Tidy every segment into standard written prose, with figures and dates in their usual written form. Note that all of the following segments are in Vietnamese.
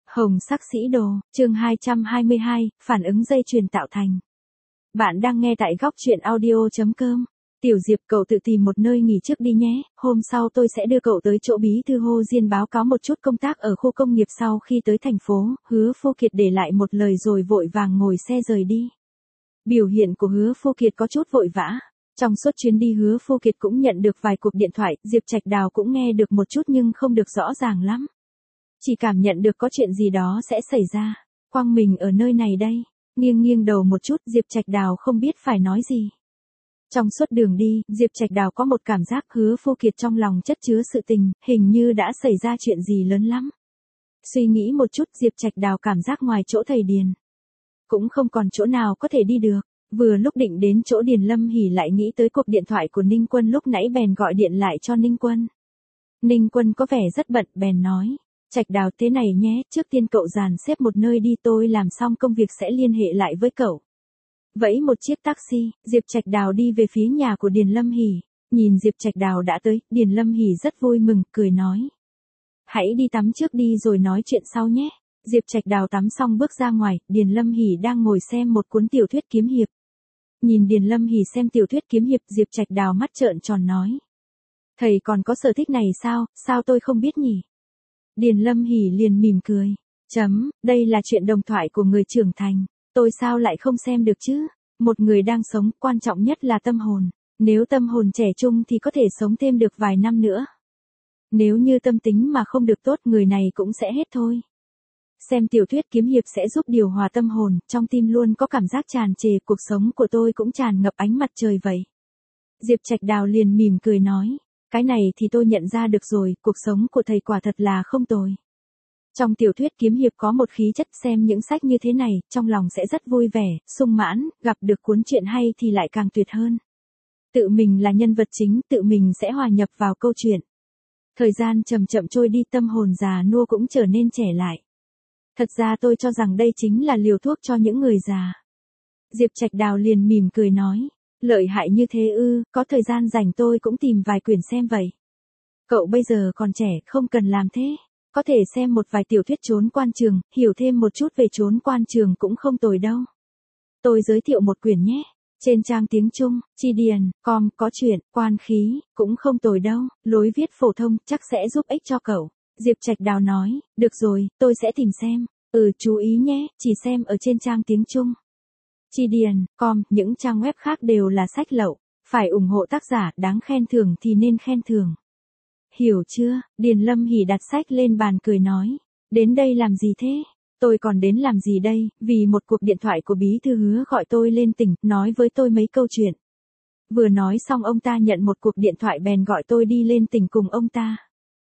Hồng sắc sĩ đồ, chương 222, phản ứng dây chuyền tạo thành. Bạn đang nghe tại góc truyện audio.com. Tiểu Diệp, cậu tự tìm một nơi nghỉ trước đi nhé, hôm sau tôi sẽ đưa cậu tới chỗ bí thư Hồ Diên báo cáo một chút công tác ở khu công nghiệp. Sau khi tới thành phố, Hứa Phu Kiệt để lại một lời rồi vội vàng ngồi xe rời đi. Biểu hiện của Hứa Phu Kiệt có chút vội vã. Trong suốt chuyến đi Hứa Phu Kiệt cũng nhận được vài cuộc điện thoại, Diệp Trạch Đào cũng nghe được một chút nhưng không được rõ ràng lắm. Chỉ cảm nhận được có chuyện gì đó sẽ xảy ra. Quang mình ở nơi này đây. Nghiêng nghiêng đầu một chút, Diệp Trạch Đào không biết phải nói gì. Trong suốt đường đi, Diệp Trạch Đào có một cảm giác Hứa Phu Kiệt trong lòng chất chứa sự tình, hình như đã xảy ra chuyện gì lớn lắm. Suy nghĩ một chút, Diệp Trạch Đào cảm giác ngoài chỗ thầy Điền cũng không còn chỗ nào có thể đi được. Vừa lúc định đến chỗ Điền Lâm Hỉ lại nghĩ tới cuộc điện thoại của Ninh Quân lúc nãy bèn gọi điện lại cho Ninh Quân. Ninh Quân có vẻ rất bận bèn nói. Trạch Đào, thế này nhé, trước tiên cậu dàn xếp một nơi đi, tôi làm xong công việc sẽ liên hệ lại với cậu. Vẫy một chiếc taxi, Diệp Trạch Đào đi về phía nhà của Điền Lâm Hỉ. Nhìn Diệp Trạch Đào đã tới, Điền Lâm Hỉ rất vui mừng, cười nói. Hãy đi tắm trước đi rồi nói chuyện sau nhé. Diệp Trạch Đào tắm xong bước ra ngoài, Điền Lâm Hỉ đang ngồi xem một cuốn tiểu thuyết kiếm hiệp. Nhìn Điền Lâm Hỉ xem tiểu thuyết kiếm hiệp, Diệp Trạch Đào mắt trợn tròn nói. Thầy còn có sở thích này sao tôi không biết nhỉ? Điền Lâm Hỉ liền mỉm cười. Đây là chuyện đồng thoại của người trưởng thành. Tôi sao lại không xem được chứ? Một người đang sống, quan trọng nhất là tâm hồn. Nếu tâm hồn trẻ trung thì có thể sống thêm được vài năm nữa. Nếu như tâm tính mà không được tốt, người này cũng sẽ hết thôi. Xem tiểu thuyết kiếm hiệp sẽ giúp điều hòa tâm hồn, trong tim luôn có cảm giác tràn trề, cuộc sống của tôi cũng tràn ngập ánh mặt trời vậy. Diệp Trạch Đào liền mỉm cười nói. Cái này thì tôi nhận ra được rồi, cuộc sống của thầy quả thật là không tồi. Trong tiểu thuyết kiếm hiệp có một khí chất, xem những sách như thế này, trong lòng sẽ rất vui vẻ, sung mãn, gặp được cuốn truyện hay thì lại càng tuyệt hơn. Tự mình là nhân vật chính, tự mình sẽ hòa nhập vào câu chuyện. Thời gian chậm chậm trôi đi, tâm hồn già nua cũng trở nên trẻ lại. Thật ra tôi cho rằng đây chính là liều thuốc cho những người già. Diệp Trạch Đào liền mỉm cười nói. Lợi hại như thế ư? Có thời gian rảnh tôi cũng tìm vài quyển xem vậy. Cậu bây giờ còn trẻ, không cần làm thế. Có thể xem một vài tiểu thuyết trốn quan trường, hiểu thêm một chút về trốn quan trường cũng không tồi đâu. Tôi giới thiệu một quyển nhé. Trên trang tiếng Trung, Chidian.com có chuyện, quan khí, cũng không tồi đâu, lối viết phổ thông, chắc sẽ giúp ích cho cậu. Diệp Trạch Đào nói, được rồi, tôi sẽ tìm xem. Chú ý nhé, chỉ xem ở trên trang tiếng Trung. Chidian.com, những trang web khác đều là sách lậu. Phải ủng hộ tác giả, đáng khen thưởng thì nên khen thưởng. Hiểu chưa? Điền Lâm Hỉ đặt sách lên bàn cười nói. Đến đây làm gì thế? Tôi còn đến làm gì đây? Vì một cuộc điện thoại của bí thư Hứa gọi tôi lên tỉnh, nói với tôi mấy câu chuyện. Vừa nói xong ông ta nhận một cuộc điện thoại bèn gọi tôi đi lên tỉnh cùng ông ta.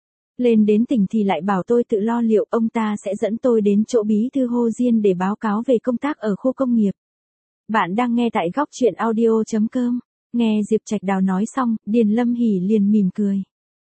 Lên đến tỉnh thì lại bảo tôi tự lo liệu, ông ta sẽ dẫn tôi đến chỗ bí thư Hồ Diên để báo cáo về công tác ở khu công nghiệp. Bạn đang nghe tại góc truyện audio.com. Nghe Diệp Trạch Đào nói xong, Điền Lâm Hỉ liền mỉm cười.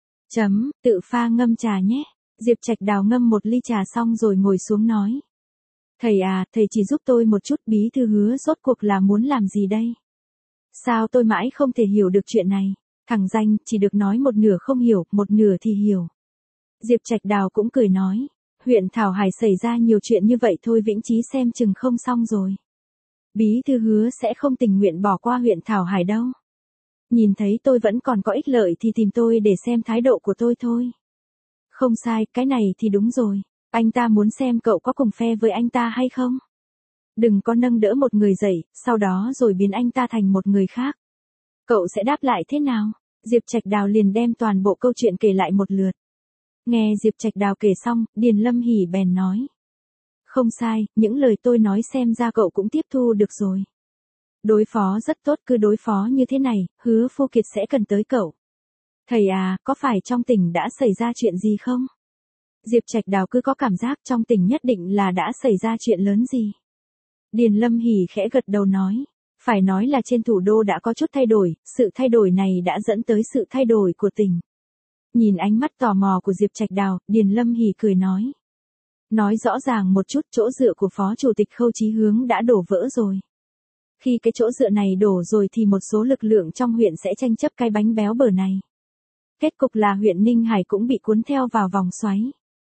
Tự pha ngâm trà nhé. Diệp Trạch Đào ngâm một ly trà xong rồi ngồi xuống nói. Thầy à, thầy chỉ giúp tôi một chút, bí thư Hứa rốt cuộc là muốn làm gì đây? Sao tôi mãi không thể hiểu được chuyện này? Thằng danh, chỉ được nói một nửa không hiểu, một nửa thì hiểu. Diệp Trạch Đào cũng cười nói. Huyện Thảo Hải xảy ra nhiều chuyện như vậy thôi, Vĩnh Chí xem chừng không xong rồi. Bí thư Hứa sẽ không tình nguyện bỏ qua huyện Thảo Hải đâu. Nhìn thấy tôi vẫn còn có ích lợi thì tìm tôi để xem thái độ của tôi thôi. Không sai, cái này thì đúng rồi. Anh ta muốn xem cậu có cùng phe với anh ta hay không. Đừng có nâng đỡ một người dậy, sau đó rồi biến anh ta thành một người khác. Cậu sẽ đáp lại thế nào? Diệp Trạch Đào liền đem toàn bộ câu chuyện kể lại một lượt. Nghe Diệp Trạch Đào kể xong, Điền Lâm Hỉ bèn nói. Không sai, những lời tôi nói xem ra cậu cũng tiếp thu được rồi. Đối phó rất tốt, cứ đối phó như thế này, Hứa Phu Kiệt sẽ cần tới cậu. Thầy à, có phải trong tỉnh đã xảy ra chuyện gì không? Diệp Trạch Đào cứ có cảm giác trong tỉnh nhất định là đã xảy ra chuyện lớn gì. Điền Lâm Hỉ khẽ gật đầu nói. Phải nói là trên thủ đô đã có chút thay đổi, sự thay đổi này đã dẫn tới sự thay đổi của tỉnh. Nhìn ánh mắt tò mò của Diệp Trạch Đào, Điền Lâm Hỉ cười nói. Nói rõ ràng một chút, chỗ dựa của Phó Chủ tịch Khâu Chí Hướng đã đổ vỡ rồi. Khi cái chỗ dựa này đổ rồi thì một số lực lượng trong huyện sẽ tranh chấp cái bánh béo bở này. Kết cục là huyện Ninh Hải cũng bị cuốn theo vào vòng xoáy.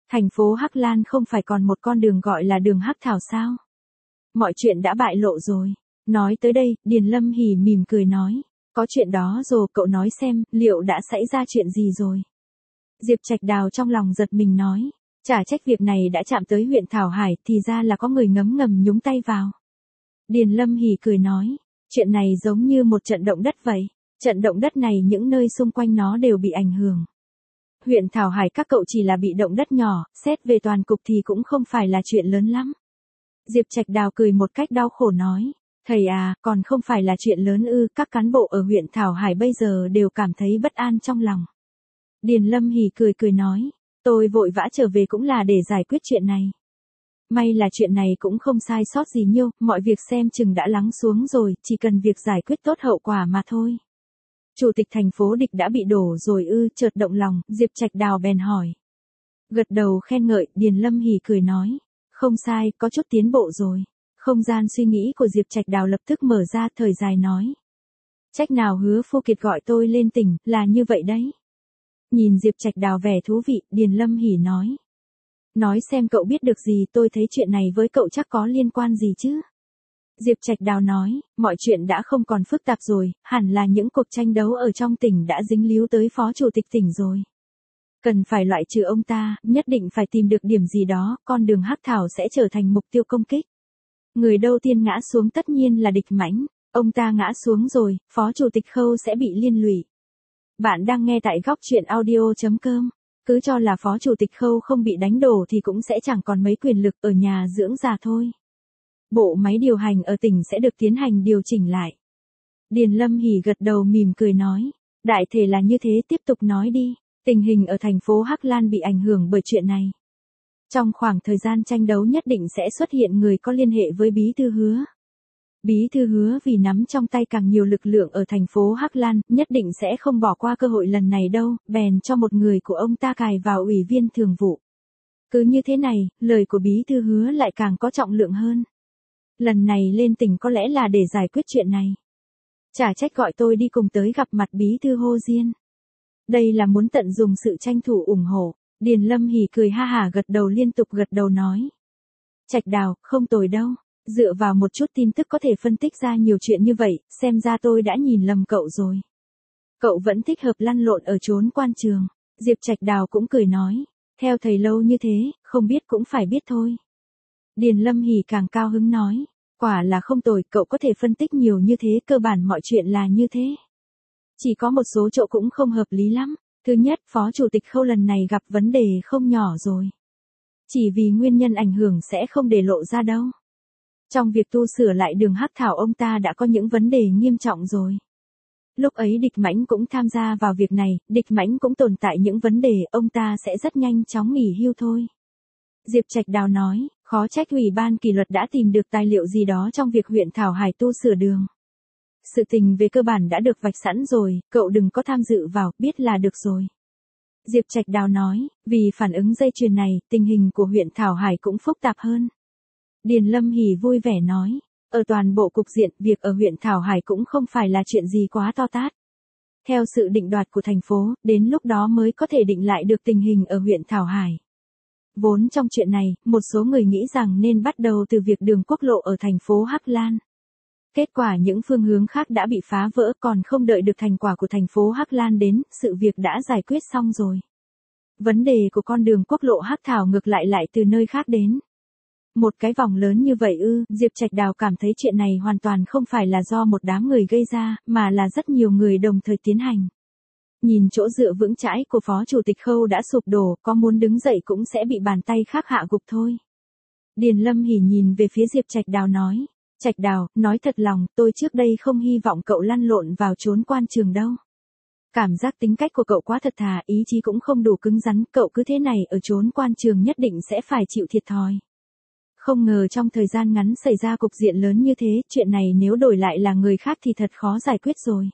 Thành phố Hắc Lan không phải còn một con đường gọi là đường Hắc Thảo sao? Mọi chuyện đã bại lộ rồi. Nói tới đây, Điền Lâm Hỉ mỉm cười nói. Có chuyện đó rồi, cậu nói xem, liệu đã xảy ra chuyện gì rồi? Diệp Trạch Đào trong lòng giật mình nói. Chả trách việc này đã chạm tới huyện Thảo Hải, thì ra là có người ngấm ngầm nhúng tay vào. Điền Lâm Hỉ cười nói. Chuyện này giống như một trận động đất vậy. Trận động đất này những nơi xung quanh nó đều bị ảnh hưởng. Huyện Thảo Hải các cậu chỉ là bị động đất nhỏ, xét về toàn cục thì cũng không phải là chuyện lớn lắm. Diệp Trạch Đào cười một cách đau khổ nói. Thầy à, còn không phải là chuyện lớn ư, các cán bộ ở huyện Thảo Hải bây giờ đều cảm thấy bất an trong lòng. Điền Lâm Hỉ cười nói. Tôi vội vã trở về cũng là để giải quyết chuyện này. May là chuyện này cũng không sai sót gì nhiêu, mọi việc xem chừng đã lắng xuống rồi, chỉ cần việc giải quyết tốt hậu quả mà thôi. Chủ tịch thành phố Địch đã bị đổ rồi ư, chợt động lòng, Diệp Trạch Đào bèn hỏi. Gật đầu khen ngợi, Điền Lâm Hỉ cười nói. Không sai, có chút tiến bộ rồi. Không gian suy nghĩ của Diệp Trạch Đào lập tức mở ra, thời dài nói. Trách nào Hứa Phu Kiệt gọi tôi lên tỉnh, là như vậy đấy. Nhìn Diệp Trạch Đào vẻ thú vị, Điền Lâm Hỉ nói. Nói xem cậu biết được gì, tôi thấy chuyện này với cậu chắc có liên quan gì chứ. Diệp Trạch Đào nói, mọi chuyện đã không còn phức tạp rồi, hẳn là những cuộc tranh đấu ở trong tỉnh đã dính líu tới phó chủ tịch tỉnh rồi. Cần phải loại trừ ông ta, nhất định phải tìm được điểm gì đó, con đường Hắc Thảo sẽ trở thành mục tiêu công kích. Người đầu tiên ngã xuống tất nhiên là Địch Mãnh, ông ta ngã xuống rồi, phó chủ tịch Khâu sẽ bị liên lụy. Bạn đang nghe tại góc truyện audio.com. Cứ cho là phó chủ tịch Khâu không bị đánh đổ thì cũng sẽ chẳng còn mấy quyền lực ở nhà dưỡng già thôi. Bộ máy điều hành ở tỉnh sẽ được tiến hành điều chỉnh lại. Điền Lâm Hỉ gật đầu mỉm cười nói. Đại thể là như thế, tiếp tục nói đi. Tình hình ở thành phố Hắc Lan bị ảnh hưởng bởi chuyện này. Trong khoảng thời gian tranh đấu nhất định sẽ xuất hiện người có liên hệ với Bí Thư Hứa. Bí Thư Hứa vì nắm trong tay càng nhiều lực lượng ở thành phố Hắc Lan, nhất định sẽ không bỏ qua cơ hội lần này đâu, bèn cho một người của ông ta cài vào ủy viên thường vụ. Cứ như thế này, lời của Bí Thư Hứa lại càng có trọng lượng hơn. Lần này lên tỉnh có lẽ là để giải quyết chuyện này. Chả trách gọi tôi đi cùng tới gặp mặt Bí Thư Hồ Diên. Đây là muốn tận dụng sự tranh thủ ủng hộ. Điền Lâm Hỉ cười ha hả gật đầu liên tục gật đầu nói. Trạch Đào, không tồi đâu. Dựa vào một chút tin tức có thể phân tích ra nhiều chuyện như vậy, xem ra tôi đã nhìn lầm cậu rồi. Cậu vẫn thích hợp lăn lộn ở chốn quan trường. Diệp Trạch Đào cũng cười nói. Theo thầy lâu như thế, không biết cũng phải biết thôi. Điền Lâm Hỉ càng cao hứng nói. Quả là không tồi, cậu có thể phân tích nhiều như thế, cơ bản mọi chuyện là như thế. Chỉ có một số chỗ cũng không hợp lý lắm. Thứ nhất, phó chủ tịch Khâu lần này gặp vấn đề không nhỏ rồi. Chỉ vì nguyên nhân ảnh hưởng sẽ không để lộ ra đâu. Trong việc tu sửa lại đường Hắc Thảo ông ta đã có những vấn đề nghiêm trọng rồi. Lúc ấy Địch Mãnh cũng tham gia vào việc này, Địch Mãnh cũng tồn tại những vấn đề, ông ta sẽ rất nhanh chóng nghỉ hưu thôi. Diệp Trạch Đào nói, khó trách ủy ban kỷ luật đã tìm được tài liệu gì đó trong việc huyện Thảo Hải tu sửa đường. Sự tình về cơ bản đã được vạch sẵn rồi, cậu đừng có tham dự vào, biết là được rồi. Diệp Trạch Đào nói, vì phản ứng dây chuyền này, tình hình của huyện Thảo Hải cũng phức tạp hơn. Điền Lâm Hỉ vui vẻ nói, ở toàn bộ cục diện, việc ở huyện Thảo Hải cũng không phải là chuyện gì quá to tát. Theo sự định đoạt của thành phố, đến lúc đó mới có thể định lại được tình hình ở huyện Thảo Hải. Vốn trong chuyện này, một số người nghĩ rằng nên bắt đầu từ việc đường quốc lộ ở thành phố Hắc Lan. Kết quả những phương hướng khác đã bị phá vỡ, còn không đợi được thành quả của thành phố Hắc Lan đến, sự việc đã giải quyết xong rồi. Vấn đề của con đường quốc lộ Hắc Thảo ngược lại từ nơi khác đến. Một cái vòng lớn như vậy ư, Diệp Trạch Đào cảm thấy chuyện này hoàn toàn không phải là do một đám người gây ra, mà là rất nhiều người đồng thời tiến hành. Nhìn chỗ dựa vững chãi của phó chủ tịch Khâu đã sụp đổ, có muốn đứng dậy cũng sẽ bị bàn tay khác hạ gục thôi. Điền Lâm Hỉ nhìn về phía Diệp Trạch Đào nói. Trạch Đào, nói thật lòng, tôi trước đây không hy vọng cậu lăn lộn vào chốn quan trường đâu. Cảm giác tính cách của cậu quá thật thà, ý chí cũng không đủ cứng rắn, cậu cứ thế này ở chốn quan trường nhất định sẽ phải chịu thiệt thòi. Không ngờ trong thời gian ngắn xảy ra cục diện lớn như thế, chuyện này nếu đổi lại là người khác thì thật khó giải quyết rồi.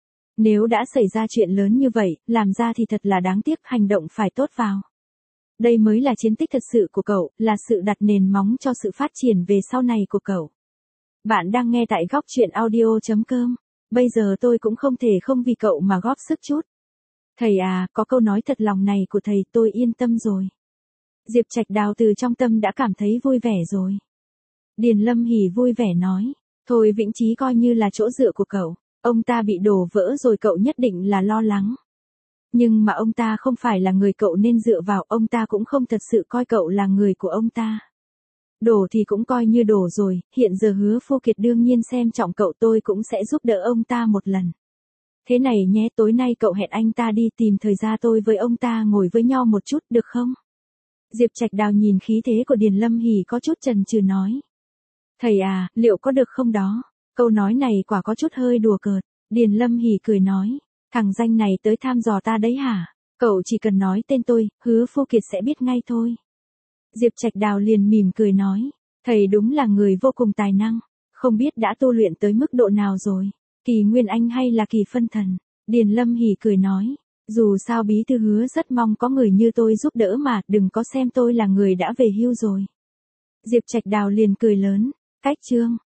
Nếu đã xảy ra chuyện lớn như vậy, làm ra thì thật là đáng tiếc, hành động phải tốt vào. Đây mới là chiến tích thật sự của cậu, là sự đặt nền móng cho sự phát triển về sau này của cậu. Bạn đang nghe tại góc truyện audio.com. Bây giờ tôi cũng không thể không vì cậu mà góp sức chút. Thầy à, có câu nói thật lòng này của thầy tôi yên tâm rồi. Diệp Trạch Đào từ trong tâm đã cảm thấy vui vẻ rồi. Điền Lâm Hỉ vui vẻ nói, thôi Vĩnh Chí coi như là chỗ dựa của cậu, ông ta bị đổ vỡ rồi cậu nhất định là lo lắng. Nhưng mà ông ta không phải là người cậu nên dựa vào, ông ta cũng không thật sự coi cậu là người của ông ta. Đổ thì cũng coi như đổ rồi, hiện giờ Hứa Phu Kiệt đương nhiên xem trọng cậu, tôi cũng sẽ giúp đỡ ông ta một lần. Thế này nhé, tối nay cậu hẹn anh ta đi, tìm thời gian tôi với ông ta ngồi với nhau một chút được không? Diệp Trạch Đào nhìn khí thế của Điền Lâm Hỉ có chút chần chừ nói. Thầy à, liệu có được không đó? Câu nói này quả có chút hơi đùa cợt. Điền Lâm Hỉ cười nói, thằng danh này tới thăm dò ta đấy hả? Cậu chỉ cần nói tên tôi, Hứa Phu Kiệt sẽ biết ngay thôi. Diệp Trạch Đào liền mỉm cười nói, thầy đúng là người vô cùng tài năng, không biết đã tu luyện tới mức độ nào rồi, Kỳ Nguyên Anh hay là Kỳ Phân Thần? Điền Lâm Hỉ cười nói, dù sao bí thư Hứa rất mong có người như tôi giúp đỡ mà, đừng có xem tôi là người đã về hưu rồi. Diệp Trạch Đào liền cười lớn, cách chương